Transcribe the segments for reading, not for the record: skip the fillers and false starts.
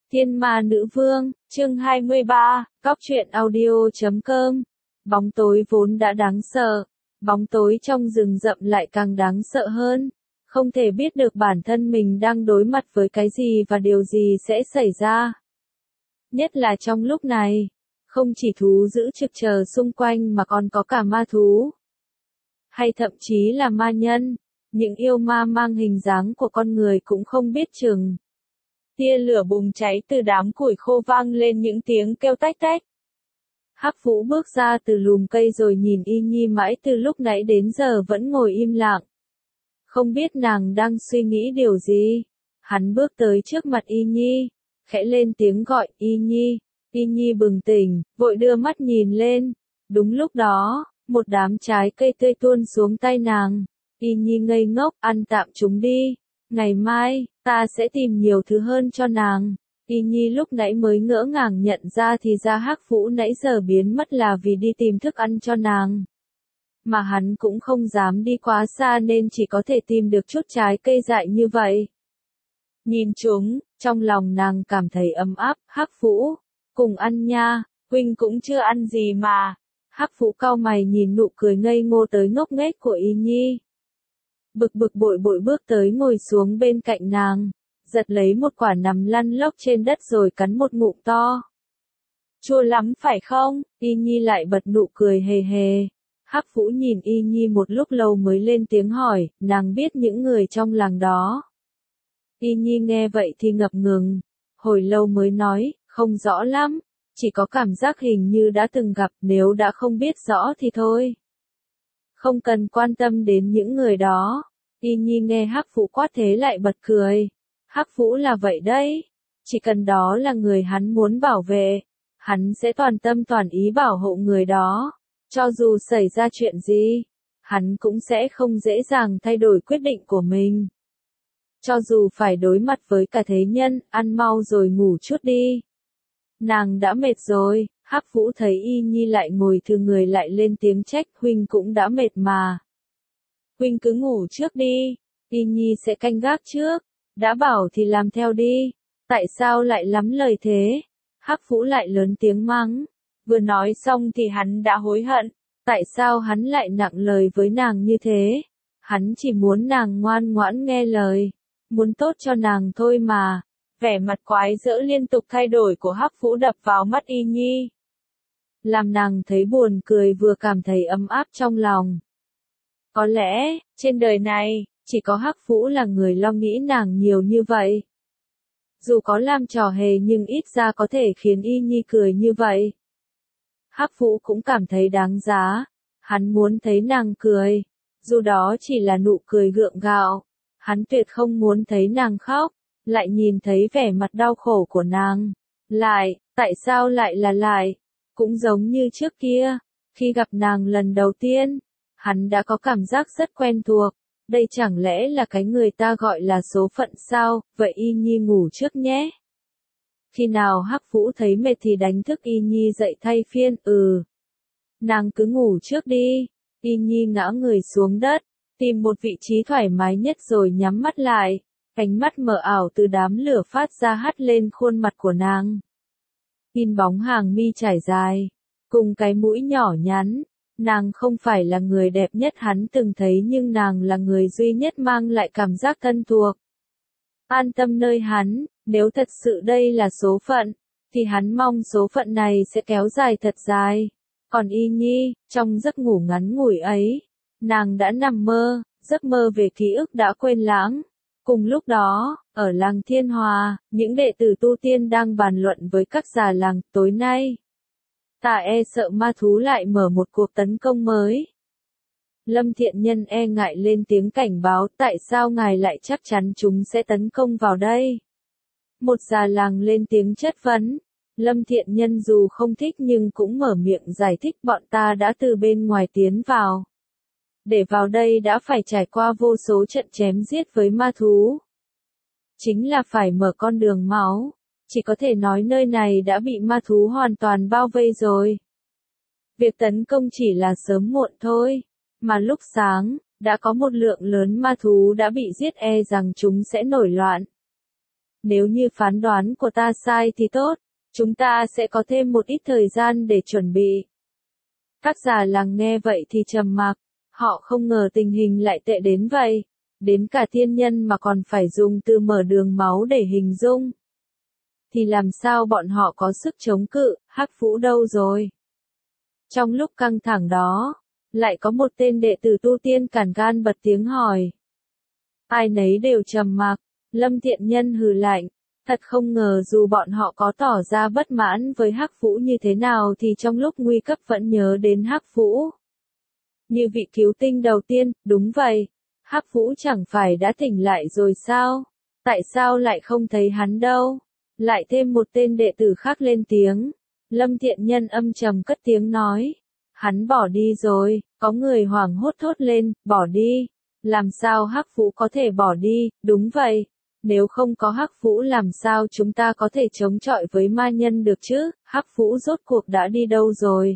Thiên Ma Nữ Vương, chương 23, Cóc truyện audio.com. Bóng tối vốn đã đáng sợ, bóng tối trong rừng rậm lại càng đáng sợ hơn. Không thể biết được bản thân mình đang đối mặt với cái gì và điều gì sẽ xảy ra. Nhất là trong lúc này, không chỉ thú dữ trực chờ xung quanh mà còn có cả ma thú. Hay thậm chí là ma nhân, những yêu ma mang hình dáng của con người cũng không biết chừng. Tia lửa bùng cháy từ đám củi khô vang lên những tiếng kêu tách tách. Hắc Vũ bước ra từ lùm cây rồi nhìn Y Nhi mãi từ lúc nãy đến giờ vẫn ngồi im lặng. Không biết nàng đang suy nghĩ điều gì. Hắn bước tới trước mặt Y Nhi, khẽ lên tiếng gọi Y Nhi. Y Nhi bừng tỉnh, vội đưa mắt nhìn lên. Đúng lúc đó, một đám trái cây tươi tuôn xuống tay nàng. Y Nhi ngây ngốc, ăn tạm chúng đi. Ngày mai, ta sẽ tìm nhiều thứ hơn cho nàng. Y Nhi lúc nãy mới ngỡ ngàng nhận ra thì ra Hắc Vũ nãy giờ biến mất là vì đi tìm thức ăn cho nàng. Mà hắn cũng không dám đi quá xa nên chỉ có thể tìm được chút trái cây dại như vậy. Nhìn chúng, trong lòng nàng cảm thấy ấm áp. Hắc Vũ, cùng ăn nha, huynh cũng chưa ăn gì mà. Hắc Vũ cau mày nhìn nụ cười ngây ngô tới ngốc nghếch của Y Nhi. Bực bội bước tới ngồi xuống bên cạnh nàng, giật lấy một quả nằm lăn lóc trên đất rồi cắn một ngụm to. Chua lắm phải không? Y Nhi lại bật nụ cười hề hề. Hắc Vũ nhìn Y Nhi một lúc lâu mới lên tiếng hỏi, nàng biết những người trong làng đó. Y Nhi nghe vậy thì ngập ngừng, hồi lâu mới nói, không rõ lắm, chỉ có cảm giác hình như đã từng gặp, nếu đã không biết rõ thì thôi. Không cần quan tâm đến những người đó. Y Nhi nghe Hắc Vũ quát thế lại bật cười. Hắc Vũ là vậy đấy. Chỉ cần đó là người hắn muốn bảo vệ, hắn sẽ toàn tâm toàn ý bảo hộ người đó. Cho dù xảy ra chuyện gì, hắn cũng sẽ không dễ dàng thay đổi quyết định của mình. Cho dù phải đối mặt với cả thế nhân, ăn mau rồi ngủ chút đi. Nàng đã mệt rồi. Hắc Vũ thấy Y Nhi lại ngồi thừ người lại lên tiếng trách, huynh cũng đã mệt mà. Huynh cứ ngủ trước đi, Y Nhi sẽ canh gác trước, đã bảo thì làm theo đi, tại sao lại lắm lời thế? Hắc Vũ lại lớn tiếng mắng, vừa nói xong thì hắn đã hối hận, tại sao hắn lại nặng lời với nàng như thế? Hắn chỉ muốn nàng ngoan ngoãn nghe lời, muốn tốt cho nàng thôi mà. Vẻ mặt quái dỡ liên tục thay đổi của Hắc Vũ đập vào mắt Y Nhi, làm nàng thấy buồn cười vừa cảm thấy ấm áp trong lòng. Có lẽ, trên đời này, chỉ có Hắc Vũ là người lo nghĩ nàng nhiều như vậy. Dù có làm trò hề nhưng ít ra có thể khiến Y Nhi cười như vậy. Hắc Vũ cũng cảm thấy đáng giá, hắn muốn thấy nàng cười, dù đó chỉ là nụ cười gượng gạo. Hắn tuyệt không muốn thấy nàng khóc, lại nhìn thấy vẻ mặt đau khổ của nàng. Tại sao lại là lại? Cũng giống như trước kia, khi gặp nàng lần đầu tiên, hắn đã có cảm giác rất quen thuộc. Đây chẳng lẽ là cái người ta gọi là số phận sao? Vậy Y Nhi ngủ trước nhé. Khi nào Hắc Vũ thấy mệt thì đánh thức Y Nhi dậy thay phiên. Nàng cứ ngủ trước đi. Y Nhi ngã người xuống đất, tìm một vị trí thoải mái nhất rồi nhắm mắt lại. Ánh mắt mờ ảo từ đám lửa phát ra hắt lên khuôn mặt của nàng. In bóng hàng mi trải dài, cùng cái mũi nhỏ nhắn. Nàng không phải là người đẹp nhất hắn từng thấy nhưng nàng là người duy nhất mang lại cảm giác thân thuộc. An tâm nơi hắn, nếu thật sự đây là số phận, thì hắn mong số phận này sẽ kéo dài thật dài. Còn Y Nhi, trong giấc ngủ ngắn ngủi ấy, nàng đã nằm mơ, giấc mơ về ký ức đã quên lãng. Cùng lúc đó, ở làng Thiên Hòa, những đệ tử tu tiên đang bàn luận với các già làng, tối nay, ta e sợ ma thú lại mở một cuộc tấn công mới. Lâm Thiện Nhân e ngại lên tiếng cảnh báo, tại sao ngài lại chắc chắn chúng sẽ tấn công vào đây? Một già làng lên tiếng chất vấn. Lâm Thiện Nhân dù không thích nhưng cũng mở miệng giải thích, bọn ta đã từ bên ngoài tiến vào. Để vào đây đã phải trải qua vô số trận chém giết với ma thú. Chính là phải mở con đường máu. Chỉ có thể nói nơi này đã bị ma thú hoàn toàn bao vây rồi. Việc tấn công chỉ là sớm muộn thôi. Mà lúc sáng, đã có một lượng lớn ma thú đã bị giết, e rằng chúng sẽ nổi loạn. Nếu như phán đoán của ta sai thì tốt, chúng ta sẽ có thêm một ít thời gian để chuẩn bị. Các già làng nghe vậy thì trầm mặc, họ không ngờ tình hình lại tệ đến vậy, đến cả tiên nhân mà còn phải dùng từ mở đường máu để hình dung. Thì làm sao bọn họ có sức chống cự, Hắc Vũ đâu rồi? Trong lúc căng thẳng đó, lại có một tên đệ tử tu tiên càn gan bật tiếng hỏi. Ai nấy đều trầm mặc, Lâm Thiện Nhân hừ lạnh, thật không ngờ dù bọn họ có tỏ ra bất mãn với Hắc Vũ như thế nào thì trong lúc nguy cấp vẫn nhớ đến Hắc Vũ. Như vị cứu tinh đầu tiên, đúng vậy, Hắc Vũ chẳng phải đã tỉnh lại rồi sao? Tại sao lại không thấy hắn đâu? Lại thêm một tên đệ tử khác lên tiếng. Lâm Thiện Nhân âm trầm cất tiếng nói. Hắn bỏ đi rồi, có người hoảng hốt thốt lên, bỏ đi. Làm sao Hắc Vũ có thể bỏ đi, đúng vậy. Nếu không có Hắc Vũ làm sao chúng ta có thể chống chọi với ma nhân được chứ, Hắc Vũ rốt cuộc đã đi đâu rồi.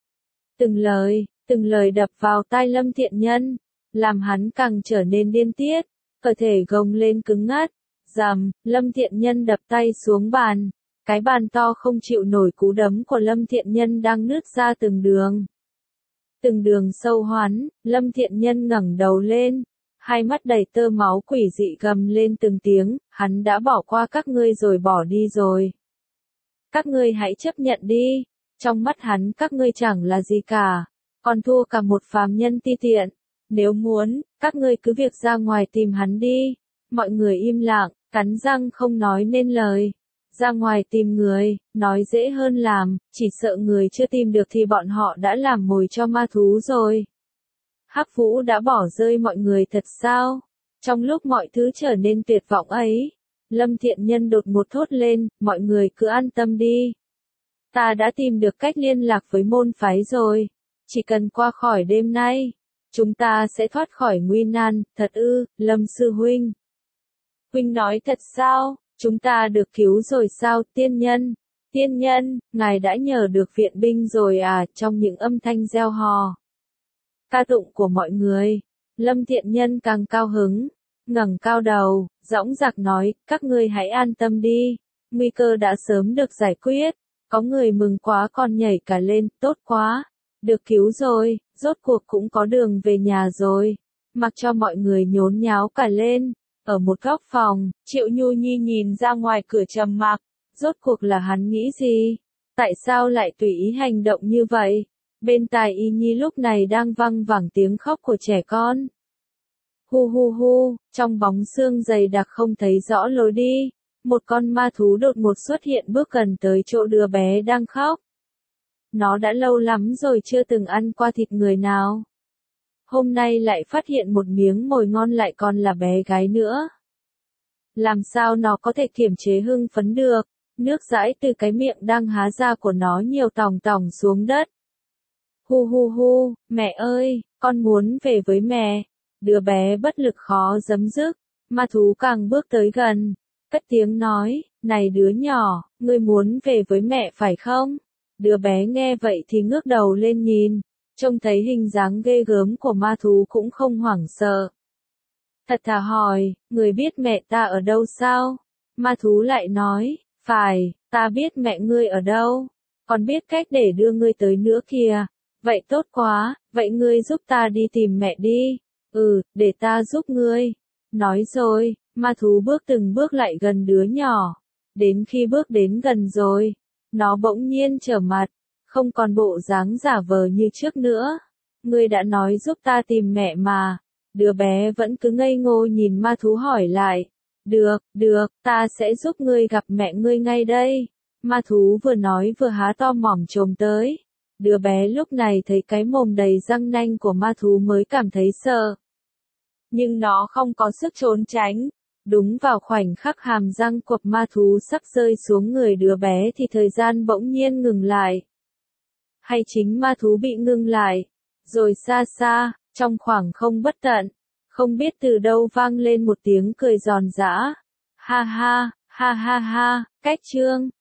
Từng lời đập vào tai Lâm Thiện Nhân, làm hắn càng trở nên điên tiết, cơ thể gồng lên cứng ngắc. Rầm, Lâm Thiện Nhân đập tay xuống bàn. Cái bàn to không chịu nổi cú đấm của Lâm Thiện Nhân đang nứt ra từng đường. Từng đường sâu hoắm, Lâm Thiện Nhân ngẩng đầu lên. Hai mắt đầy tơ máu quỷ dị gầm lên từng tiếng, hắn đã bỏ qua các ngươi rồi bỏ đi rồi. Các ngươi hãy chấp nhận đi, trong mắt hắn các ngươi chẳng là gì cả, còn thua cả một phàm nhân ti tiện. Nếu muốn, các ngươi cứ việc ra ngoài tìm hắn đi. Mọi người im lặng, cắn răng không nói nên lời. Ra ngoài tìm người, nói dễ hơn làm, chỉ sợ người chưa tìm được thì bọn họ đã làm mồi cho ma thú rồi. Hắc Vũ đã bỏ rơi mọi người thật sao? Trong lúc mọi thứ trở nên tuyệt vọng ấy, Lâm Thiện Nhân đột ngột thốt lên, mọi người cứ an tâm đi. Ta đã tìm được cách liên lạc với môn phái rồi. Chỉ cần qua khỏi đêm nay, chúng ta sẽ thoát khỏi nguy nan, thật ư, Lâm sư huynh. Huynh nói thật sao? Chúng ta được cứu rồi sao, tiên nhân? Tiên nhân, ngài đã nhờ được viện binh rồi à, trong những âm thanh reo hò. Ca tụng của mọi người, Lâm Thiện Nhân càng cao hứng, ngẩng cao đầu, dõng dạc nói, các ngươi hãy an tâm đi, nguy cơ đã sớm được giải quyết, có người mừng quá còn nhảy cả lên, tốt quá, được cứu rồi, rốt cuộc cũng có đường về nhà rồi, mặc cho mọi người nhốn nháo cả lên. Ở một góc phòng, Triệu Nhu Nhi nhìn ra ngoài cửa trầm mặc, rốt cuộc là hắn nghĩ gì? Tại sao lại tùy ý hành động như vậy? Bên tai Y Nhi lúc này đang văng vẳng tiếng khóc của trẻ con. Hu hu hu, trong bóng sương dày đặc không thấy rõ lối đi, một con ma thú đột ngột xuất hiện bước gần tới chỗ đứa bé đang khóc. Nó đã lâu lắm rồi chưa từng ăn qua thịt người nào. Hôm nay lại phát hiện một miếng mồi ngon lại còn là bé gái nữa. Làm sao nó có thể kiềm chế hưng phấn được, nước dãi từ cái miệng đang há ra của nó nhiều tòng tòng xuống đất. Hu hu hu, mẹ ơi, con muốn về với mẹ. Đứa bé bất lực khó giấm dứt, ma thú càng bước tới gần, cất tiếng nói, này đứa nhỏ, ngươi muốn về với mẹ phải không? Đứa bé nghe vậy thì ngước đầu lên nhìn. Trông thấy hình dáng ghê gớm của ma thú cũng không hoảng sợ. Thật thà hỏi, người biết mẹ ta ở đâu sao? Ma thú lại nói, phải, ta biết mẹ ngươi ở đâu, còn biết cách để đưa ngươi tới nữa kìa. Vậy tốt quá, vậy ngươi giúp ta đi tìm mẹ đi. Ừ, để ta giúp ngươi. Nói rồi, ma thú bước từng bước lại gần đứa nhỏ. Đến khi bước đến gần rồi, nó bỗng nhiên trở mặt. Không còn bộ dáng giả vờ như trước nữa. Ngươi đã nói giúp ta tìm mẹ mà. Đứa bé vẫn cứ ngây ngô nhìn ma thú hỏi lại. Được, ta sẽ giúp ngươi gặp mẹ ngươi ngay đây. Ma thú vừa nói vừa há to mỏm chồm tới. Đứa bé lúc này thấy cái mồm đầy răng nanh của ma thú mới cảm thấy sợ. Nhưng nó không có sức trốn tránh. Đúng vào khoảnh khắc hàm răng của ma thú sắp rơi xuống người đứa bé thì thời gian bỗng nhiên ngừng lại. Hay chính ma thú bị ngưng lại. Rồi xa xa, trong khoảng không bất tận, không biết từ đâu vang lên một tiếng cười giòn giã. Ha ha, cách chương.